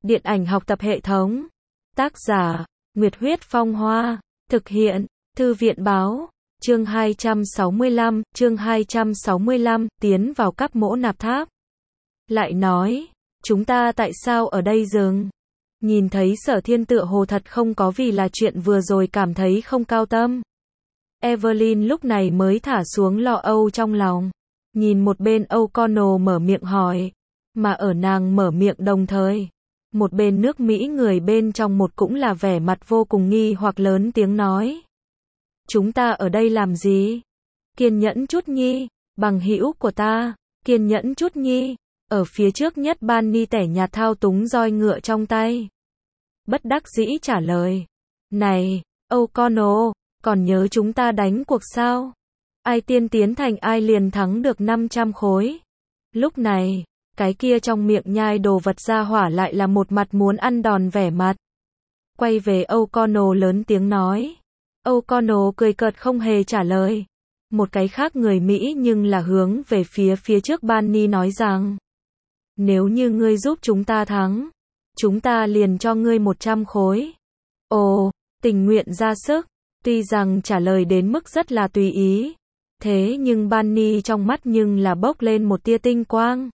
Điện ảnh học tập hệ thống. Tác giả, Nguyệt Huyết Phong Hoa. Thực hiện, Thư viện báo. Chương 265, tiến vào các mỗ nạp tháp. Lại nói, chúng ta tại sao ở đây dừng? Nhìn thấy Sở Thiên tựa hồ thật không có vì là chuyện vừa rồi cảm thấy không cao tâm. Evelyn lúc này mới thả xuống lo âu trong lòng. Nhìn một bên O'Connell mở miệng hỏi. Mà ở nàng mở miệng đồng thời. Một bên nước Mỹ người bên trong một cũng là vẻ mặt vô cùng nghi hoặc lớn tiếng nói. Chúng ta ở đây làm gì? Kiên nhẫn chút nhi, bằng hữu của ta, kiên nhẫn chút nhi. Ở phía trước nhất Bunny tẻ nhạt thao túng roi ngựa trong tay. Bất đắc dĩ trả lời. Này, O'Connell, còn nhớ chúng ta đánh cuộc sao? Ai tiên tiến thành ai liền thắng được 500 khối. Lúc này, cái kia trong miệng nhai đồ vật ra hỏa lại là một mặt muốn ăn đòn vẻ mặt. Quay về O'Connell lớn tiếng nói. O'Connell cười cợt không hề trả lời. Một cái khác người Mỹ nhưng là hướng về phía trước Bunny nói rằng. Nếu như ngươi giúp chúng ta thắng, chúng ta liền cho ngươi 100 khối. Ồ, tình nguyện ra sức. Tuy rằng trả lời đến mức rất là tùy ý. Thế nhưng Bunny trong mắt nhưng là bốc lên một tia tinh quang.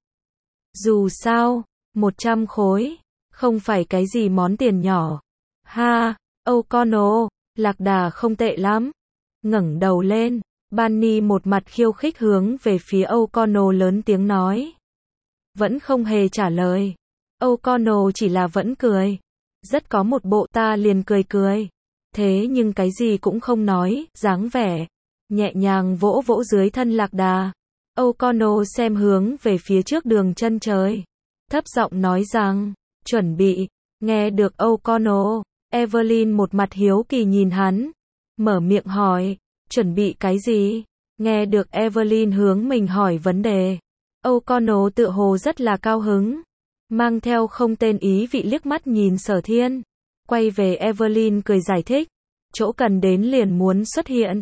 Dù sao, 100 khối, không phải cái gì món tiền nhỏ. Ha, O'Connell, lạc đà không tệ lắm. Ngẩng đầu lên, Bunny một mặt khiêu khích hướng về phía O'Connell lớn tiếng nói. Vẫn không hề trả lời. O'Connell chỉ là vẫn cười. Rất có một bộ ta liền cười. Thế nhưng cái gì cũng không nói, dáng vẻ. Nhẹ nhàng vỗ vỗ dưới thân lạc đà. O'Connell xem hướng về phía trước đường chân trời. Thấp giọng nói rằng, chuẩn bị. Nghe được O'Connell, Evelyn một mặt hiếu kỳ nhìn hắn. Mở miệng hỏi, chuẩn bị cái gì? Nghe được Evelyn hướng mình hỏi vấn đề. O'Connell tựa hồ rất là cao hứng. Mang theo không tên ý vị liếc mắt nhìn Sở Thiên. Quay về Evelyn cười giải thích. Chỗ cần đến liền muốn xuất hiện.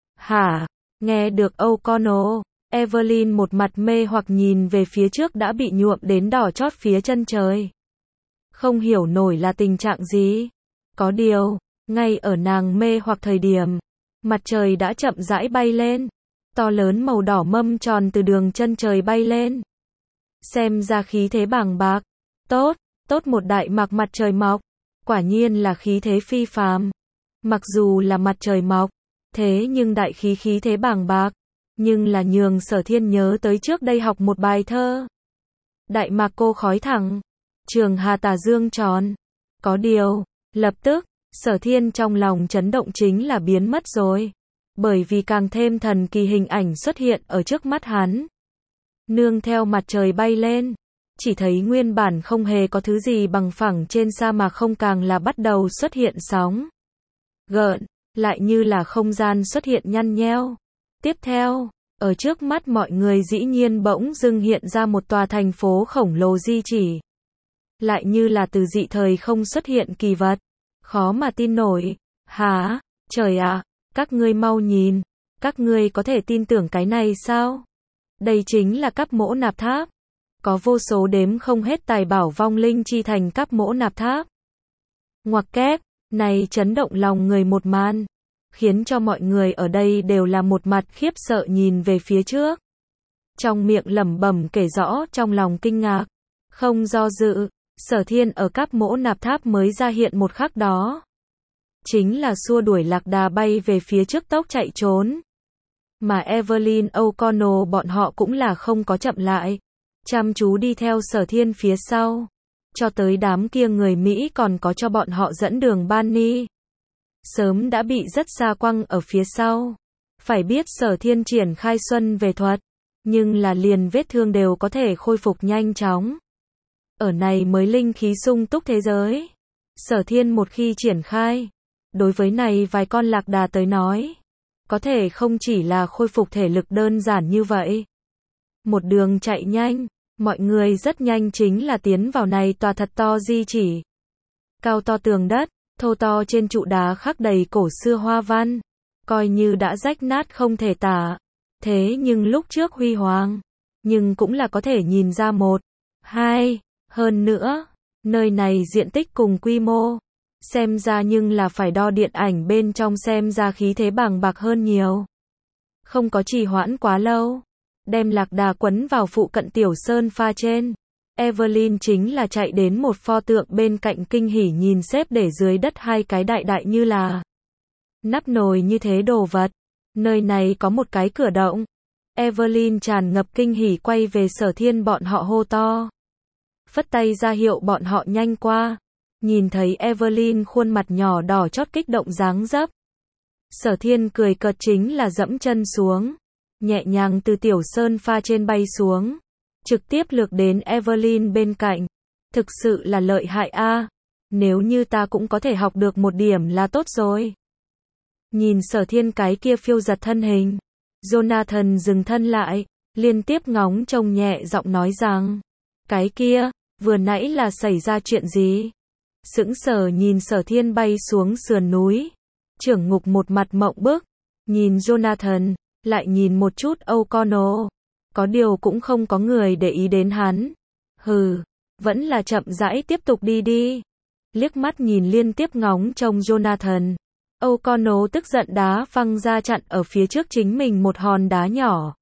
Hả? Nghe được O'Connell, Evelyn một mặt mê hoặc nhìn về phía trước đã bị nhuộm đến đỏ chót phía chân trời. Không hiểu nổi là tình trạng gì. Có điều, ngay ở nàng mê hoặc thời điểm, mặt trời đã chậm rãi bay lên. To lớn màu đỏ mâm tròn từ đường chân trời bay lên. Xem ra khí thế bàng bạc. Tốt một đại mạc mặt trời mọc. Quả nhiên là khí thế phi phàm. Mặc dù là mặt trời mọc, thế nhưng đại khí thế bàng bạc. Nhưng là nhường Sở Thiên nhớ tới trước đây học một bài thơ. Đại mạc cô khói thẳng, trường hà tà dương tròn. Có điều, lập tức, Sở Thiên trong lòng chấn động chính là biến mất rồi. Bởi vì càng thêm thần kỳ hình ảnh xuất hiện ở trước mắt hắn. Nương theo mặt trời bay lên, chỉ thấy nguyên bản không hề có thứ gì bằng phẳng trên sa mạc không càng là bắt đầu xuất hiện sóng. Gợn, lại như là không gian xuất hiện nhăn nheo. Tiếp theo, ở trước mắt mọi người dĩ nhiên bỗng dưng hiện ra một tòa thành phố khổng lồ di chỉ. Lại như là từ dị thời không xuất hiện kỳ vật. Khó mà tin nổi. Hả? Trời ạ, các ngươi mau nhìn. Các ngươi có thể tin tưởng cái này sao? Đây chính là các mỗ nạp tháp. Có vô số đếm không hết tài bảo vong linh chi thành các mỗ nạp tháp. Ngoặc kép, này chấn động lòng người một màn. Khiến cho mọi người ở đây đều là một mặt khiếp sợ nhìn về phía trước. Trong miệng lẩm bẩm kể rõ trong lòng kinh ngạc. Không do dự, Sở Thiên ở các mỗ nạp tháp mới ra hiện một khắc đó. Chính là xua đuổi lạc đà bay về phía trước tốc chạy trốn. Mà Evelyn O'Connell bọn họ cũng là không có chậm lại. Chăm chú đi theo Sở Thiên phía sau. Cho tới đám kia người Mỹ còn có cho bọn họ dẫn đường Bunny. Sớm đã bị rất xa quăng ở phía sau. Phải biết Sở Thiên triển khai xuân về thuật. Nhưng là liền vết thương đều có thể khôi phục nhanh chóng. Ở này mới linh khí sung túc thế giới. Sở Thiên một khi triển khai. Đối với này vài con lạc đà tới nói. Có thể không chỉ là khôi phục thể lực đơn giản như vậy. Một đường chạy nhanh. Mọi người rất nhanh chính là tiến vào này tòa thật to di chỉ. Cao to tường đất. Thô to trên trụ đá khắc đầy cổ xưa hoa văn. Coi như đã rách nát không thể tả. Thế nhưng lúc trước huy hoàng. Nhưng cũng là có thể nhìn ra một. Hai. Hơn nữa. Nơi này diện tích cùng quy mô, xem ra nhưng là phải đo điện ảnh bên trong xem ra khí thế bàng bạc hơn nhiều. Không có trì hoãn quá lâu, đem lạc đà quấn vào phụ cận tiểu sơn pha trên. Evelyn chính là chạy đến một pho tượng bên cạnh kinh hỉ nhìn xếp để dưới đất hai cái đại đại như là nắp nồi như thế đồ vật. Nơi này có một cái cửa động. Evelyn tràn ngập kinh hỉ quay về Sở Thiên bọn họ hô to. Phất tay ra hiệu bọn họ nhanh qua. Nhìn thấy Evelyn khuôn mặt nhỏ đỏ chót kích động dáng dấp. Sở Thiên cười cợt chính là dẫm chân xuống. Nhẹ nhàng từ tiểu sơn pha trên bay xuống. Trực tiếp lược đến Evelyn bên cạnh. Thực sự là lợi hại a. Nếu như ta cũng có thể học được một điểm là tốt rồi. Nhìn Sở Thiên cái kia phiêu giật thân hình. Jonathan dừng thân lại, liên tiếp ngóng trông nhẹ giọng nói rằng. Cái kia, vừa nãy là xảy ra chuyện gì? Sững sờ nhìn Sở Thiên bay xuống sườn núi. Trưởng ngục một mặt mộng bức. Nhìn Jonathan, lại nhìn một chút O'Connell. Có điều cũng không có người để ý đến hắn. Hừ, vẫn là chậm rãi tiếp tục đi đi. Liếc mắt nhìn liên tiếp ngóng trông Jonathan. O'Connell tức giận đá văng ra chặn ở phía trước chính mình một hòn đá nhỏ.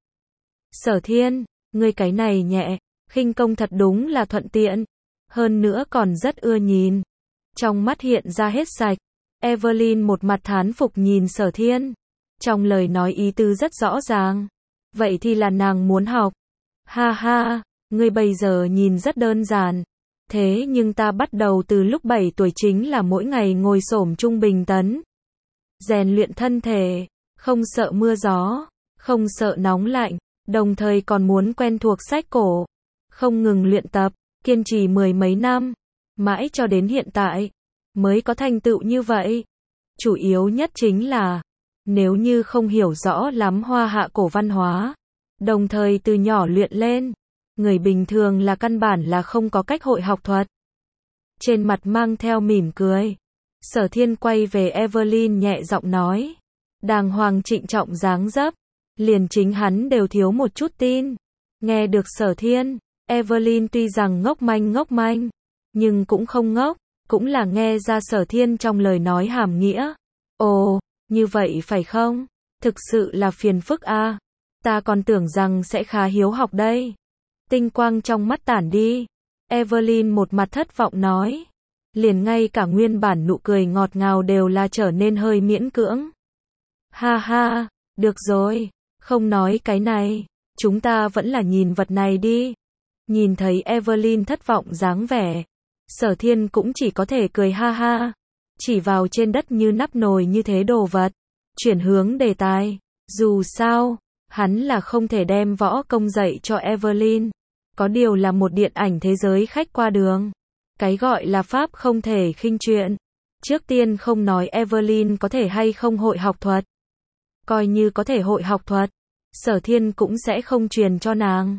Sở Thiên, ngươi cái này nhẹ, khinh công thật đúng là thuận tiện. Hơn nữa còn rất ưa nhìn. Trong mắt hiện ra hết sạch. Evelyn một mặt thán phục nhìn Sở Thiên. Trong lời nói ý tứ rất rõ ràng. Vậy thì là nàng muốn học. Ha ha, ngươi bây giờ nhìn rất đơn giản. Thế nhưng ta bắt đầu từ lúc 7 tuổi chính là mỗi ngày ngồi xổm trung bình tấn. Rèn luyện thân thể, không sợ mưa gió, không sợ nóng lạnh, đồng thời còn muốn quen thuộc sách cổ. Không ngừng luyện tập, kiên trì 10 mấy năm, mãi cho đến hiện tại, mới có thành tựu như vậy. Chủ yếu nhất chính là, nếu như không hiểu rõ lắm Hoa Hạ cổ văn hóa, đồng thời từ nhỏ luyện lên, người bình thường là căn bản là không có cách hội học thuật. Trên mặt mang theo mỉm cười, Sở Thiên quay về Evelyn nhẹ giọng nói, đàng hoàng trịnh trọng dáng dấp, liền chính hắn đều thiếu một chút tin. Nghe được Sở Thiên, Evelyn tuy rằng ngốc manh, nhưng cũng không ngốc, cũng là nghe ra Sở Thiên trong lời nói hàm nghĩa. Ồ, như vậy phải không? Thực sự là phiền phức a. Ta còn tưởng rằng sẽ khá hiếu học đây. Tinh quang trong mắt tản đi. Evelyn một mặt thất vọng nói. Liền ngay cả nguyên bản nụ cười ngọt ngào đều là trở nên hơi miễn cưỡng. Ha ha, được rồi, không nói cái này, chúng ta vẫn là nhìn vật này đi. Nhìn thấy Evelyn thất vọng dáng vẻ, Sở Thiên cũng chỉ có thể cười ha ha, chỉ vào trên đất như nắp nồi như thế đồ vật, chuyển hướng đề tài. Dù sao, hắn là không thể đem võ công dạy cho Evelyn, có điều là một điện ảnh thế giới khách qua đường. Cái gọi là pháp không thể khinh chuyện. Trước tiên không nói Evelyn có thể hay không hội học thuật. Coi như có thể hội học thuật, Sở Thiên cũng sẽ không truyền cho nàng.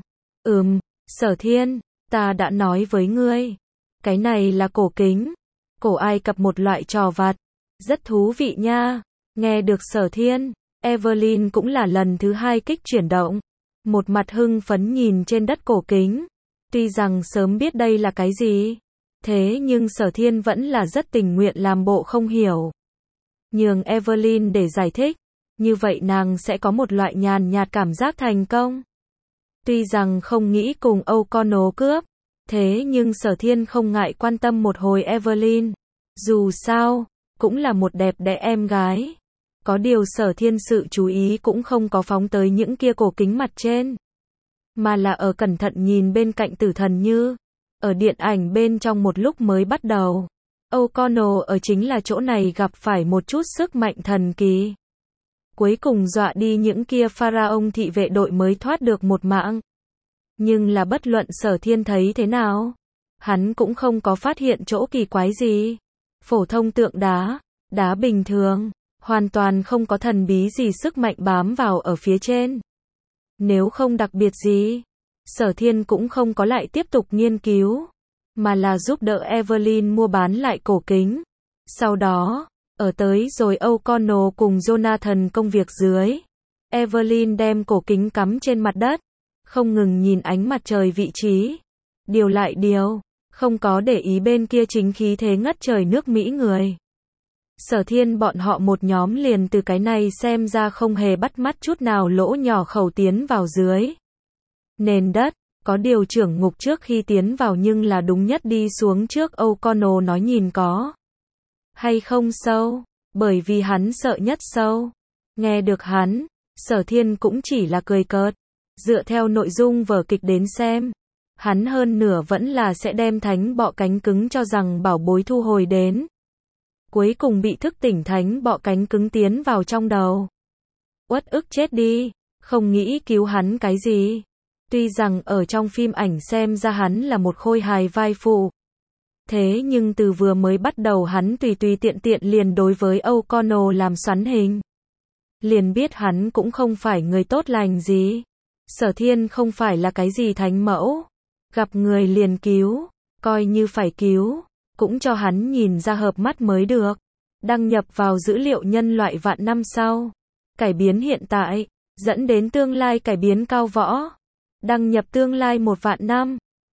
Sở Thiên, ta đã nói với ngươi. Cái này là cổ kính. Cổ Ai Cập một loại trò vặt. Rất thú vị nha. Nghe được Sở Thiên, Evelyn cũng là lần thứ hai kích chuyển động. Một mặt hưng phấn nhìn trên đất cổ kính. Tuy rằng sớm biết đây là cái gì. Thế nhưng Sở Thiên vẫn là rất tình nguyện làm bộ không hiểu. Nhường Evelyn để giải thích. Như vậy nàng sẽ có một loại nhàn nhạt cảm giác thành công. Tuy rằng không nghĩ cùng O'Connell cướp. Thế nhưng Sở Thiên không ngại quan tâm một hồi Evelyn. Dù sao, cũng là một đẹp đẽ em gái. Có điều Sở Thiên sự chú ý cũng không có phóng tới những kia cổ kính mặt trên. Mà là ở cẩn thận nhìn bên cạnh Tử Thần Như. Ở điện ảnh bên trong một lúc mới bắt đầu. O'Connell ở chính là chỗ này gặp phải một chút sức mạnh thần kỳ. Cuối cùng dọa đi những kia pharaoh thị vệ đội mới thoát được một mạng. Nhưng là bất luận Sở Thiên thấy thế nào, hắn cũng không có phát hiện chỗ kỳ quái gì. Phổ thông tượng đá, đá bình thường, hoàn toàn không có thần bí gì sức mạnh bám vào ở phía trên. Nếu không đặc biệt gì, Sở Thiên cũng không có lại tiếp tục nghiên cứu, mà là giúp đỡ Evelyn mua bán lại cổ kính. Sau đó, ở tới rồi O'Connell cùng Jonathan công việc dưới, Evelyn đem cổ kính cắm trên mặt đất, không ngừng nhìn ánh mặt trời vị trí. Điều lại điều, Không có để ý bên kia chính khí thế ngất trời nước Mỹ người. Sở Thiên bọn họ một nhóm liền từ cái này xem ra không hề bắt mắt chút nào lỗ nhỏ khẩu tiến vào dưới nền đất. Có điều trưởng ngục trước khi tiến vào nhưng là đúng nhất đi xuống trước O'Connell nói nhìn có hay không sâu, bởi vì hắn sợ nhất sâu. Nghe được hắn, Sở Thiên cũng chỉ là cười cợt. Dựa theo nội dung vở kịch đến xem, hắn hơn nửa vẫn là sẽ đem thánh bọ cánh cứng cho rằng bảo bối thu hồi đến. Cuối cùng bị thức tỉnh thánh bọ cánh cứng tiến vào trong đầu. Uất ức chết đi, không nghĩ cứu hắn cái gì. Tuy rằng ở trong phim ảnh xem ra hắn là một khôi hài vai phụ. Thế nhưng từ vừa mới bắt đầu hắn tùy tùy tiện tiện liền đối với O'Connell làm xoắn hình. Liền biết hắn cũng không phải người tốt lành gì. Sở Thiên không phải là cái gì thánh mẫu. Gặp người liền cứu, coi như phải cứu, cũng cho hắn nhìn ra hợp mắt mới được. Đăng nhập vào dữ liệu nhân loại vạn năm sau. Cải biến hiện tại, dẫn đến tương lai cải biến cao võ. Đăng nhập tương lai 1 vạn năm.